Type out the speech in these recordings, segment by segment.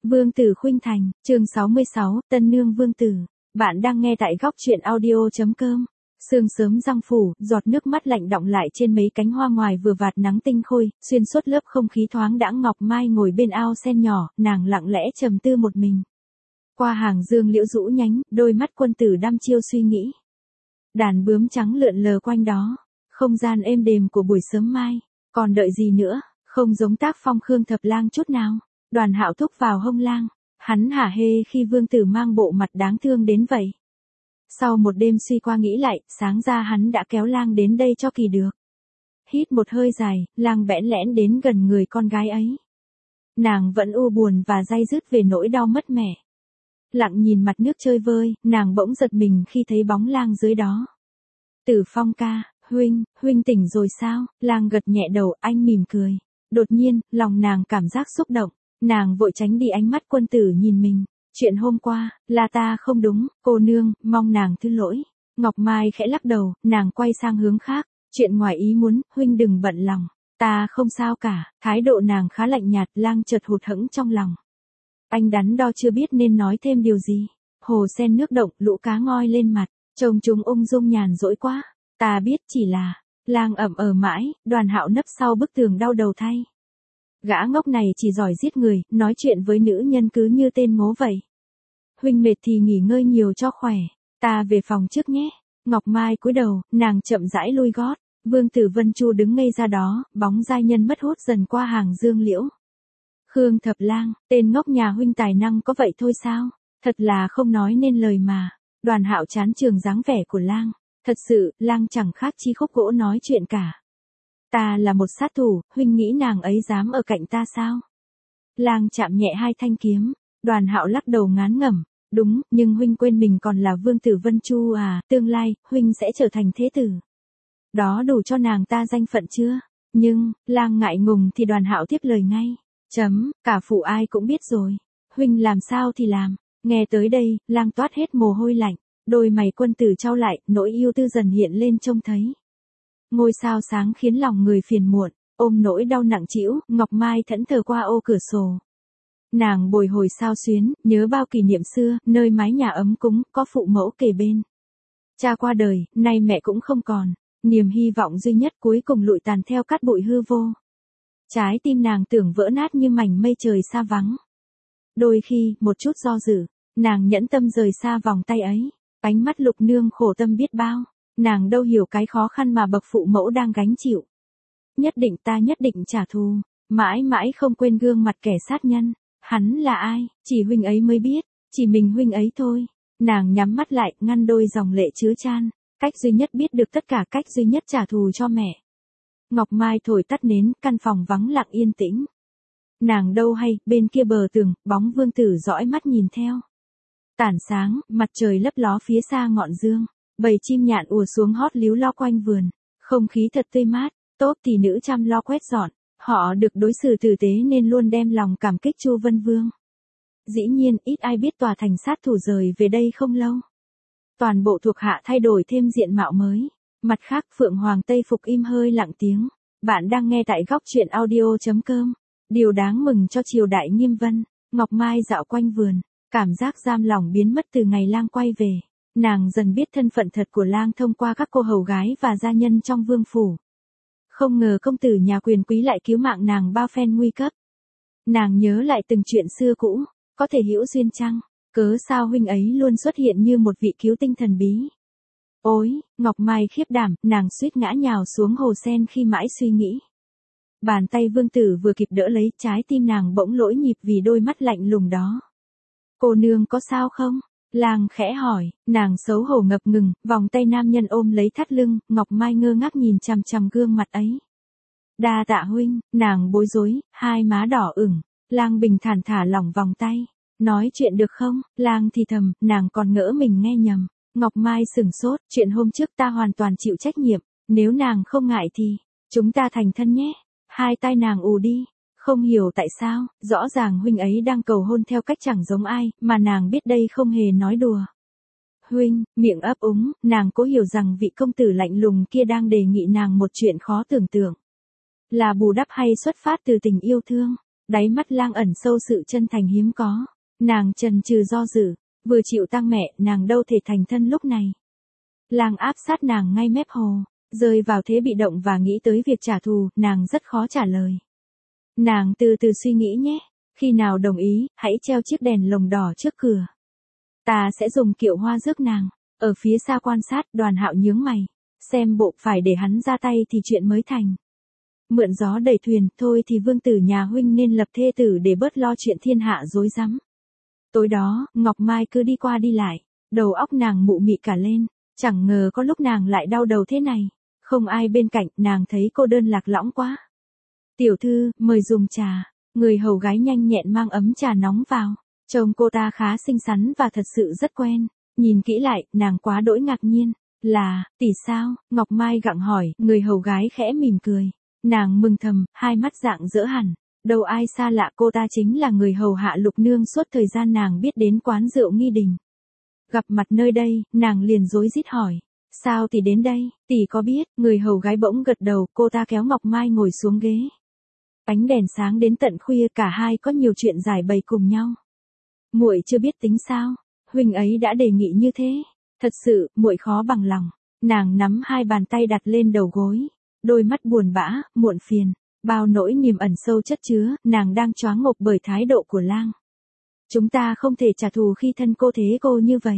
Vương tử khuynh thành, chương 66, Tân Nương Vương tử. Bạn đang nghe tại góc truyện audio.com. Sương sớm răng phủ, giọt nước mắt lạnh đọng lại trên mấy cánh hoa ngoài vừa vạt nắng tinh khôi, xuyên suốt lớp không khí thoáng đãng. Ngọc Mai ngồi bên ao sen nhỏ, nàng lặng lẽ trầm tư một mình. Qua hàng dương liễu rũ nhánh, đôi mắt quân tử đăm chiêu suy nghĩ. Đàn bướm trắng lượn lờ quanh đó, không gian êm đềm của buổi sớm mai, còn đợi gì nữa, không giống tác phong Khương Thập Lang chút nào. Đoàn Hạo thúc vào hông Lang, hắn hả hê khi vương tử mang bộ mặt đáng thương đến vậy. Sau một đêm suy qua nghĩ lại, sáng ra hắn đã kéo Lang đến đây cho kỳ được. Hít một hơi dài, Lang bẽn lẽn đến gần người con gái ấy. Nàng vẫn u buồn và day dứt về nỗi đau mất mẹ. Lặng nhìn mặt nước chơi vơi, nàng bỗng giật mình khi thấy bóng Lang dưới đó. Tử Phong ca, huynh tỉnh rồi sao? Lang gật nhẹ đầu, anh mỉm cười. Đột nhiên, lòng nàng cảm giác xúc động. Nàng vội tránh đi ánh mắt quân tử nhìn mình. Chuyện hôm qua, là ta không đúng, cô nương, mong nàng thứ lỗi. Ngọc Mai khẽ lắc đầu, nàng quay sang hướng khác. Chuyện ngoài ý muốn, huynh đừng bận lòng. Ta không sao cả, thái độ nàng khá lạnh nhạt. Lang chợt hụt hẫng trong lòng. Anh đắn đo chưa biết nên nói thêm điều gì. Hồ sen nước động, lũ cá ngoi lên mặt. Trông chúng ung dung nhàn rỗi quá. Ta biết chỉ là, Lang ậm ờ mãi, Đoàn Hạo nấp sau bức tường đau đầu thay. Gã ngốc này chỉ giỏi giết người, nói chuyện với nữ nhân cứ như tên ngố vậy. Huynh mệt thì nghỉ ngơi nhiều cho khỏe, ta về phòng trước nhé. Ngọc Mai cúi đầu, nàng chậm rãi lui gót. Vương tử Vân Chu đứng ngây ra đó, bóng giai nhân mất hút dần qua hàng dương liễu. Khương Thập Lang, tên ngốc nhà huynh tài năng có vậy thôi sao? Thật là không nói nên lời mà. Đoàn Hạo chán chường dáng vẻ của Lang. Thật sự, Lang chẳng khác chi khúc gỗ nói chuyện cả. Ta là một sát thủ, huynh nghĩ nàng ấy dám ở cạnh ta sao? Lang chạm nhẹ hai thanh kiếm. Đoàn Hạo lắc đầu ngán ngẩm. Đúng, nhưng huynh quên mình còn là vương tử Vân Chu à, tương lai, huynh sẽ trở thành thế tử. Đó đủ cho nàng ta danh phận chưa? Nhưng, Lang ngại ngùng thì Đoàn Hạo tiếp lời ngay. Cả phủ ai cũng biết rồi. Huynh làm sao thì làm. Nghe tới đây, Lang toát hết mồ hôi lạnh. Đôi mày quân tử trao lại, nỗi yêu tư dần hiện lên trông thấy. Ngôi sao sáng khiến lòng người phiền muộn, ôm nỗi đau nặng trĩu. Ngọc Mai thẫn thờ qua ô cửa sổ. Nàng bồi hồi sao xuyến, nhớ bao kỷ niệm xưa, nơi mái nhà ấm cúng, có phụ mẫu kề bên. Cha qua đời, nay mẹ cũng không còn, niềm hy vọng duy nhất cuối cùng lụi tàn theo cát bụi hư vô. Trái tim nàng tưởng vỡ nát như mảnh mây trời xa vắng. Đôi khi, một chút do dự, nàng nhẫn tâm rời xa vòng tay ấy. Ánh mắt Lục Nương khổ tâm biết bao. Nàng đâu hiểu cái khó khăn mà bậc phụ mẫu đang gánh chịu. Ta nhất định trả thù. Mãi mãi không quên gương mặt kẻ sát nhân. Hắn là ai, chỉ huynh ấy mới biết. Chỉ mình huynh ấy thôi. Nàng nhắm mắt lại, ngăn đôi dòng lệ chứa chan. Cách duy nhất biết được tất cả, cách duy nhất trả thù cho mẹ. Ngọc Mai thổi tắt nến, căn phòng vắng lặng yên tĩnh. Nàng đâu hay, bên kia bờ tường, bóng vương tử dõi mắt nhìn theo. Tản sáng, mặt trời lấp ló phía xa ngọn dương. Bầy chim nhạn ùa xuống hót líu lo quanh vườn. Không khí thật tươi mát, tốt thì nữ chăm lo quét dọn. Họ được đối xử tử tế nên luôn đem lòng cảm kích Chu Vân Vương. Dĩ nhiên, ít ai biết tòa thành sát thủ rời về đây không lâu. Toàn bộ thuộc hạ thay đổi thêm diện mạo mới. Mặt khác, Phượng Hoàng Tây Phục im hơi lặng tiếng. Bạn đang nghe tại góc truyện audio.com. Điều đáng mừng cho triều đại Nghiêm Vân. Ngọc Mai dạo quanh vườn. Cảm giác giam lòng biến mất từ ngày Lang quay về. Nàng dần biết thân phận thật của Lang thông qua các cô hầu gái và gia nhân trong vương phủ. Không ngờ công tử nhà quyền quý lại cứu mạng nàng bao phen nguy cấp. Nàng nhớ lại từng chuyện xưa cũ, có thể hữu duyên chăng? Cớ sao huynh ấy luôn xuất hiện như một vị cứu tinh thần bí? Ôi, Ngọc Mai khiếp đảm, nàng suýt ngã nhào xuống hồ sen khi mãi suy nghĩ. Bàn tay vương tử vừa kịp đỡ lấy, trái tim nàng bỗng lỗi nhịp vì đôi mắt lạnh lùng đó. Cô nương có sao không? Lang khẽ hỏi, nàng xấu hổ ngập ngừng, vòng tay nam nhân ôm lấy thắt lưng. Ngọc Mai ngơ ngác nhìn chằm chằm gương mặt ấy. Đa tạ huynh, nàng bối rối, hai má đỏ ửng. Lang bình thản thả lỏng vòng tay. Nói chuyện được không? Lang thì thầm, nàng còn ngỡ mình nghe nhầm. Ngọc Mai sửng sốt, chuyện hôm trước ta hoàn toàn chịu trách nhiệm. Nếu nàng không ngại thì, chúng ta thành thân nhé. Hai tai nàng ù đi. Không hiểu tại sao, rõ ràng huynh ấy đang cầu hôn theo cách chẳng giống ai, mà nàng biết đây không hề nói đùa. Huynh, miệng ấp úng, nàng cố hiểu rằng vị công tử lạnh lùng kia đang đề nghị nàng một chuyện khó tưởng tượng. Là bù đắp hay xuất phát từ tình yêu thương. Đáy mắt Lang ẩn sâu sự chân thành hiếm có. Nàng chần chừ do dự, vừa chịu tang mẹ, nàng đâu thể thành thân lúc này. Lang áp sát nàng ngay mép hồ, rơi vào thế bị động và nghĩ tới việc trả thù, nàng rất khó trả lời. Nàng từ từ suy nghĩ nhé, khi nào đồng ý, hãy treo chiếc đèn lồng đỏ trước cửa. Ta sẽ dùng kiệu hoa rước nàng. Ở phía xa quan sát, Đoàn Hạo nhướng mày, xem bộ phải để hắn ra tay thì chuyện mới thành. Mượn gió đẩy thuyền, thôi thì vương tử nhà huynh nên lập thê tử để bớt lo chuyện thiên hạ rối rắm. Tối đó, Ngọc Mai cứ đi qua đi lại, đầu óc nàng mụ mị cả lên, chẳng ngờ có lúc nàng lại đau đầu thế này. Không ai bên cạnh, nàng thấy cô đơn lạc lõng quá. Tiểu thư, mời dùng trà. Người hầu gái nhanh nhẹn mang ấm trà nóng vào. Trông cô ta khá xinh xắn và thật sự rất quen. Nhìn kỹ lại, nàng quá đỗi ngạc nhiên. Là, tỷ sao? Ngọc Mai gặng hỏi, người hầu gái khẽ mỉm cười. Nàng mừng thầm, hai mắt rạng rỡ hẳn. Đâu ai xa lạ, cô ta chính là người hầu hạ Lục Nương suốt thời gian nàng biết đến quán rượu Nghi Đình. Gặp mặt nơi đây, nàng liền rối rít hỏi. Sao tỷ đến đây? Tỷ có biết? Người hầu gái bỗng gật đầu, cô ta kéo Ngọc Mai ngồi xuống ghế. Ánh đèn sáng đến tận khuya, cả hai có nhiều chuyện giải bày cùng nhau. Muội chưa biết tính sao? Huynh ấy đã đề nghị như thế. Thật sự, muội khó bằng lòng. Nàng nắm hai bàn tay đặt lên đầu gối, đôi mắt buồn bã, muộn phiền, bao nỗi niềm ẩn sâu chất chứa, nàng đang choáng ngộp bởi thái độ của Lang. Chúng ta không thể trả thù khi thân cô thế cô như vậy.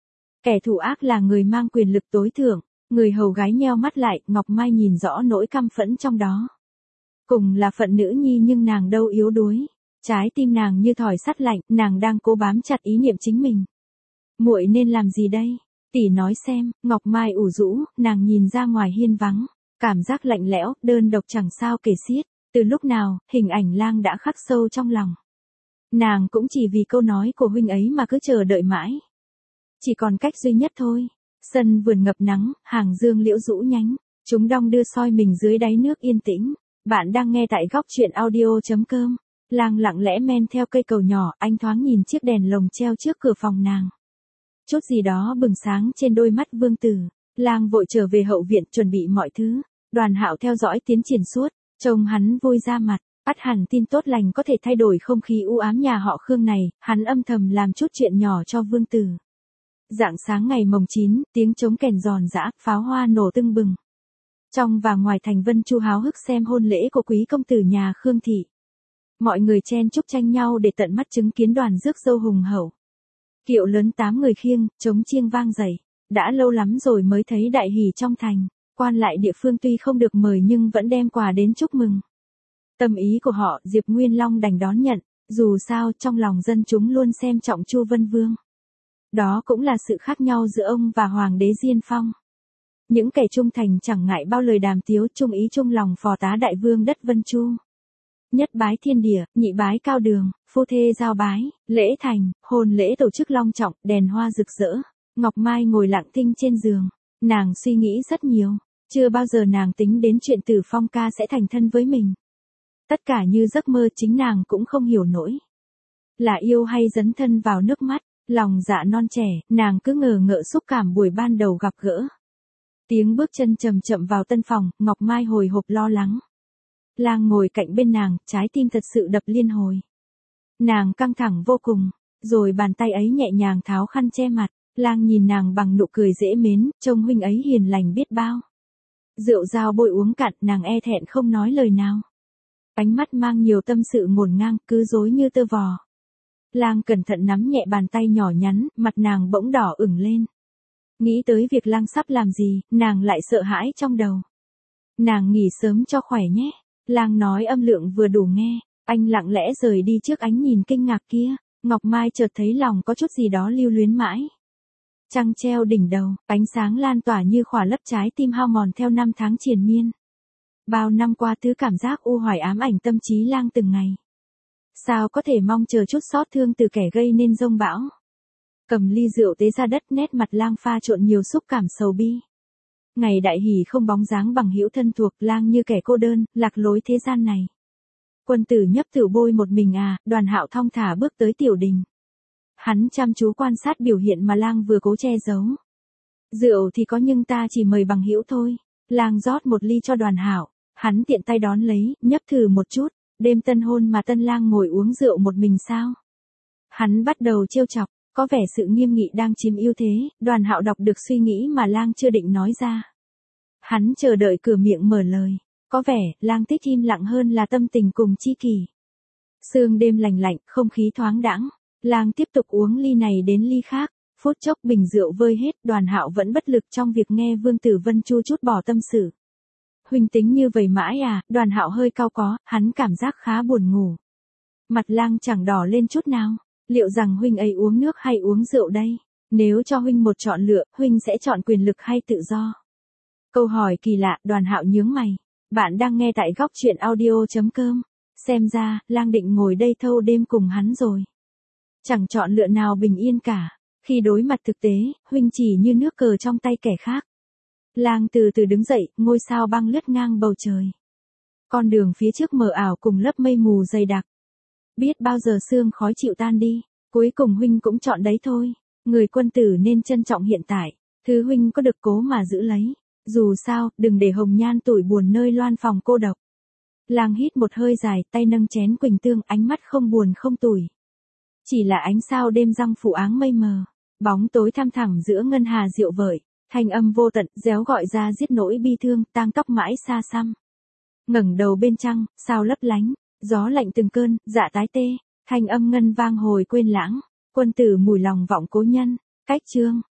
Kẻ thù ác là người mang quyền lực tối thượng. Người hầu gái nheo mắt lại, Ngọc Mai nhìn rõ nỗi căm phẫn trong đó. Cùng là phận nữ nhi nhưng nàng đâu yếu đuối. Trái tim nàng như thỏi sắt lạnh, nàng đang cố bám chặt ý niệm chính mình. Muội nên làm gì đây? Tỷ nói xem. Ngọc Mai ủ rũ, nàng nhìn ra ngoài hiên vắng. Cảm giác lạnh lẽo, đơn độc chẳng sao kể xiết. Từ lúc nào, hình ảnh Lang đã khắc sâu trong lòng. Nàng cũng chỉ vì câu nói của huynh ấy mà cứ chờ đợi mãi. Chỉ còn cách duy nhất thôi. Sân vườn ngập nắng, hàng dương liễu rũ nhánh. Chúng đong đưa soi mình dưới đáy nước yên tĩnh. Bạn đang nghe tại góc truyện audio.com. Lang lặng lẽ men theo cây cầu nhỏ, anh thoáng nhìn chiếc đèn lồng treo trước cửa phòng nàng. Chút gì đó bừng sáng trên đôi mắt vương tử. Lang vội trở về hậu viện chuẩn bị mọi thứ. Đoàn Hạo theo dõi tiến triển suốt, trông hắn vui ra mặt. Ắt hẳn tin tốt lành có thể thay đổi không khí u ám nhà họ Khương này, hắn âm thầm làm chút chuyện nhỏ cho vương tử. Rạng sáng ngày mồng 9, tiếng trống kèn giòn giã, pháo hoa nổ tưng bừng. Trong và ngoài thành Vân Chu háo hức xem hôn lễ của quý công tử nhà Khương thị. Mọi người chen chúc tranh nhau để tận mắt chứng kiến đoàn rước dâu hùng hậu. Kiệu lớn 8 người khiêng, trống chiêng vang dậy. Đã lâu lắm rồi mới thấy đại hỷ trong thành. Quan lại địa phương tuy không được mời nhưng vẫn đem quà đến chúc mừng. Tâm ý của họ, Diệp Nguyên Long đành đón nhận. Dù sao, trong lòng dân chúng luôn xem trọng Chu Vân Vương. Đó cũng là sự khác nhau giữa ông và Hoàng đế Diên Phong. Những kẻ trung thành chẳng ngại bao lời đàm tiếu, chung ý chung lòng phò tá đại vương đất Vân Chu. Nhất bái thiên địa, nhị bái cao đường, phu thê giao bái, lễ thành, hôn lễ tổ chức long trọng, đèn hoa rực rỡ. Ngọc Mai ngồi lặng thinh trên giường, nàng suy nghĩ rất nhiều, chưa bao giờ nàng tính đến chuyện Tử Phong ca sẽ thành thân với mình. Tất cả như giấc mơ, chính nàng cũng không hiểu nổi. Là yêu hay dấn thân vào nước mắt, lòng dạ non trẻ, nàng cứ ngờ ngợ xúc cảm buổi ban đầu gặp gỡ. Tiếng bước chân chậm chậm vào tân phòng, Ngọc Mai hồi hộp lo lắng. Lang ngồi cạnh bên nàng, trái tim thật sự đập liên hồi. Nàng căng thẳng vô cùng, rồi bàn tay ấy nhẹ nhàng tháo khăn che mặt. Lang nhìn nàng bằng nụ cười dễ mến, trông huynh ấy hiền lành biết bao. Rượu dao bôi uống cạn, nàng e thẹn không nói lời nào. Ánh mắt mang nhiều tâm sự ngổn ngang, cứ rối như tơ vò. Lang cẩn thận nắm nhẹ bàn tay nhỏ nhắn, mặt nàng bỗng đỏ ửng lên. Nghĩ tới việc Lang sắp làm gì, nàng lại sợ hãi trong đầu. Nàng nghỉ sớm cho khỏe nhé. Lang nói âm lượng vừa đủ nghe. Anh lặng lẽ rời đi trước ánh nhìn kinh ngạc kia. Ngọc Mai chợt thấy lòng có chút gì đó lưu luyến mãi. Trăng treo đỉnh đầu, ánh sáng lan tỏa như khỏa lấp trái tim hao mòn theo năm tháng triền miên. Bao năm qua thứ cảm giác u hoài ám ảnh tâm trí Lang từng ngày. Sao có thể mong chờ chút xót thương từ kẻ gây nên giông bão. Cầm ly rượu tế ra đất, nét mặt Lang pha trộn nhiều xúc cảm sầu bi. Ngày đại hỷ không bóng dáng bằng hữu thân thuộc, Lang như kẻ cô đơn, lạc lối thế gian này. Quân tử nhấp rượu bôi một mình à, Đoàn Hạo thong thả bước tới tiểu đình. Hắn chăm chú quan sát biểu hiện mà Lang vừa cố che giấu. Rượu thì có nhưng ta chỉ mời bằng hữu thôi. Lang rót một ly cho Đoàn Hạo, hắn tiện tay đón lấy, nhấp thử một chút. đêm tân hôn mà tân lang ngồi uống rượu một mình sao? Hắn bắt đầu trêu chọc, có vẻ sự nghiêm nghị đang chiếm ưu thế, Đoàn Hạo đọc được suy nghĩ mà lang chưa định nói ra. Hắn chờ đợi cửa miệng mở lời, có vẻ, lang thích im lặng hơn là tâm tình cùng chi kỷ. Sương đêm lành lạnh, không khí thoáng đãng, lang tiếp tục uống ly này đến ly khác, phút chốc bình rượu vơi hết, Đoàn Hạo vẫn bất lực trong việc nghe Vương Tử Vân chu chút bỏ tâm sự. Huynh tính như vậy mãi à? Đoàn Hạo hơi cau có, hắn cảm giác khá buồn ngủ. Mặt lang chẳng đỏ lên chút nào, liệu rằng huynh ấy uống nước hay uống rượu đây? Nếu cho huynh một chọn lựa, huynh sẽ chọn quyền lực hay tự do? Câu hỏi kỳ lạ, Đoàn Hạo nhướng mày. Bạn đang nghe tại góc truyện audio.com. Xem ra, lang định ngồi đây thâu đêm cùng hắn rồi. Chẳng chọn lựa nào bình yên cả. Khi đối mặt thực tế, huynh chỉ như nước cờ trong tay kẻ khác. Lang từ từ đứng dậy, ngôi sao băng lướt ngang bầu trời. Con đường phía trước mờ ảo cùng lớp mây mù dày đặc. Biết bao giờ sương khói chịu tan đi, cuối cùng huynh cũng chọn đấy thôi. Người quân tử nên trân trọng hiện tại, thứ huynh có được cố mà giữ lấy. Dù sao, đừng để hồng nhan tủi buồn nơi loan phòng cô độc. Lang hít một hơi dài, tay nâng chén quỳnh tương, ánh mắt không buồn không tủi. Chỉ là ánh sao đêm răng phủ áng mây mờ, bóng tối thăm thẳm giữa ngân hà diệu vợi, thanh âm vô tận, réo gọi ra giết nỗi bi thương, tang tóc mãi xa xăm. Ngẩng đầu bên trăng, sao lấp lánh, gió lạnh từng cơn, dạ tái tê, thanh âm ngân vang hồi quên lãng, quân tử mùi lòng vọng cố nhân, cách chương.